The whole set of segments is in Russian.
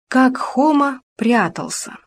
Как Хома прятался.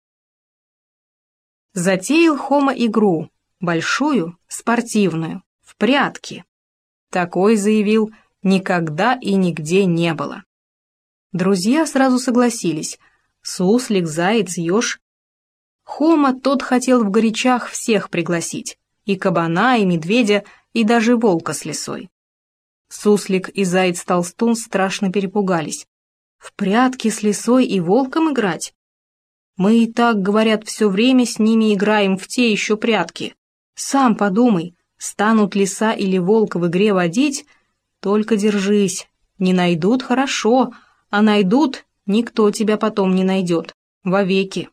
Затеял Хома игру, большую, спортивную, в прятки. Такой, заявил, никогда и нигде не было. Друзья сразу согласились. Суслик, заяц, еж. Хома тот хотел в горячах всех пригласить. И кабана, и медведя, и даже волка с лисой. Суслик и заяц-толстун страшно перепугались. В прятки с лисой и волком играть? Мы и так, говорят, все время с ними играем в те еще прятки. Сам подумай, станут лиса или волк в игре водить, только держись. Не найдут — хорошо, а найдут — никто тебя потом не найдет. Вовеки.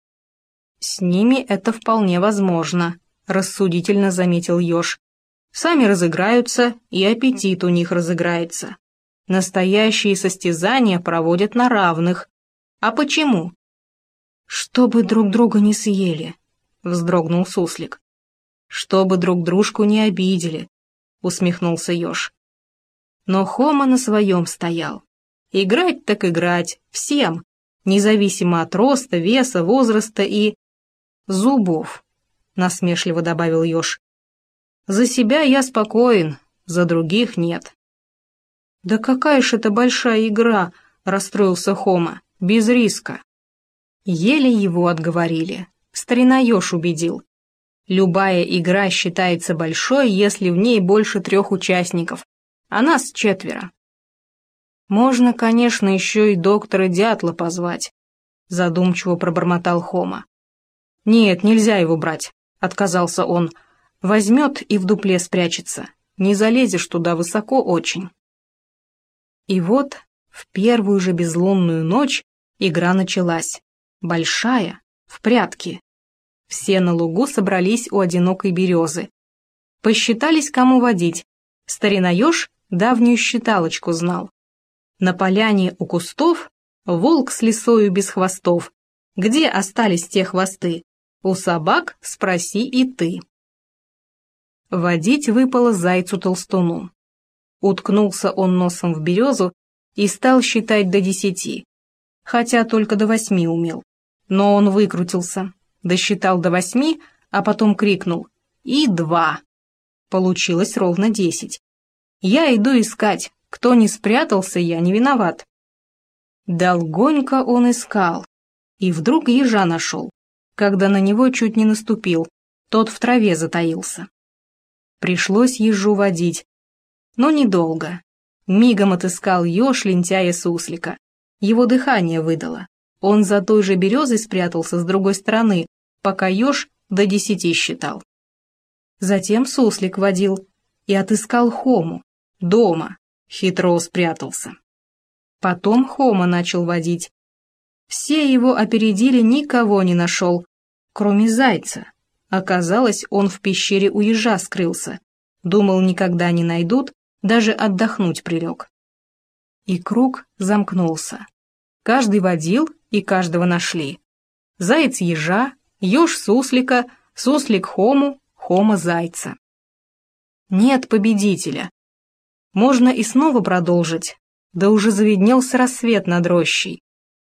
С ними это вполне возможно, рассудительно заметил еж. Сами разыграются, и аппетит у них разыграется. Настоящие состязания проводят на равных. А почему? Чтобы друг друга не съели, вздрогнул суслик. Чтобы друг дружку не обидели, усмехнулся еж. Но Хома на своем стоял. Играть так играть, всем, независимо от роста, веса, возраста и... зубов, насмешливо добавил еж. За себя я спокоен, за других нет. «Да какая ж это большая игра!» — расстроился Хома. «Без риска». Еле его отговорили. Старина еж убедил. Любая игра считается большой, если в ней больше 3 участников, а нас 4. «Можно, конечно, еще и доктора Дятла позвать», — задумчиво пробормотал Хома. «Нет, нельзя его брать», — отказался он. «Возьмет и в дупле спрячется. Не залезешь туда высоко очень». И вот в первую же безлунную ночь игра началась. Большая, в прятки. Все на лугу собрались у одинокой березы. Посчитались, кому водить. Старина еж давнюю считалочку знал. На поляне у кустов волк с лисою без хвостов. Где остались те хвосты? У собак спроси и ты. Водить выпало зайцу-толстуну. Уткнулся он носом в березу и стал считать до 10, хотя только до 8 умел. Но он выкрутился, досчитал до 8, а потом крикнул «И 2». Получилось ровно 10. Я иду искать, кто не спрятался, я не виноват. Долгонько он искал, и вдруг ежа нашел, когда на него чуть не наступил, тот в траве затаился. Пришлось ежу водить. Но недолго. Мигом отыскал еж лентяя суслика. Его дыхание выдало. Он за той же березой спрятался с другой стороны, пока еж до 10 считал. Затем суслик водил и отыскал Хому. Дома. Хитро спрятался. Потом Хома начал водить. Все его опередили, никого не нашел, кроме зайца. Оказалось, он в пещере у ежа скрылся. Думал, никогда не найдут, даже отдохнуть прилег. И круг замкнулся. Каждый водил, и каждого нашли. Заяц ежа, еж суслика, суслик Хому, Хома зайца. Нет победителя. Можно и снова продолжить, да уже завиднелся рассвет над рощей.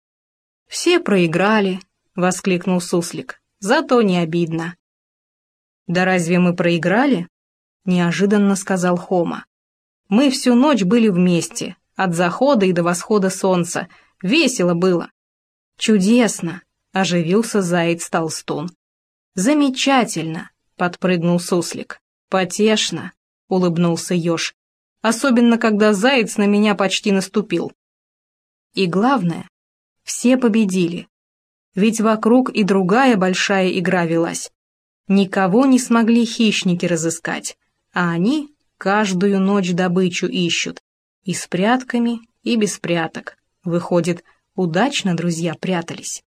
«Все проиграли», — воскликнул суслик, — «зато не обидно». «Да разве мы проиграли?» — неожиданно сказал Хома. «Мы всю ночь были вместе, от захода и до восхода солнца. Весело было». «Чудесно!» — оживился заяц-толстун. «Замечательно!» — подпрыгнул суслик. «Потешно!» — улыбнулся еж. «Особенно, когда заяц на меня почти наступил». И главное, все победили. Ведь вокруг и другая большая игра велась. Никого не смогли хищники разыскать, а они каждую ночь добычу ищут. И с прятками, и без пряток. Выходит, удачно друзья прятались.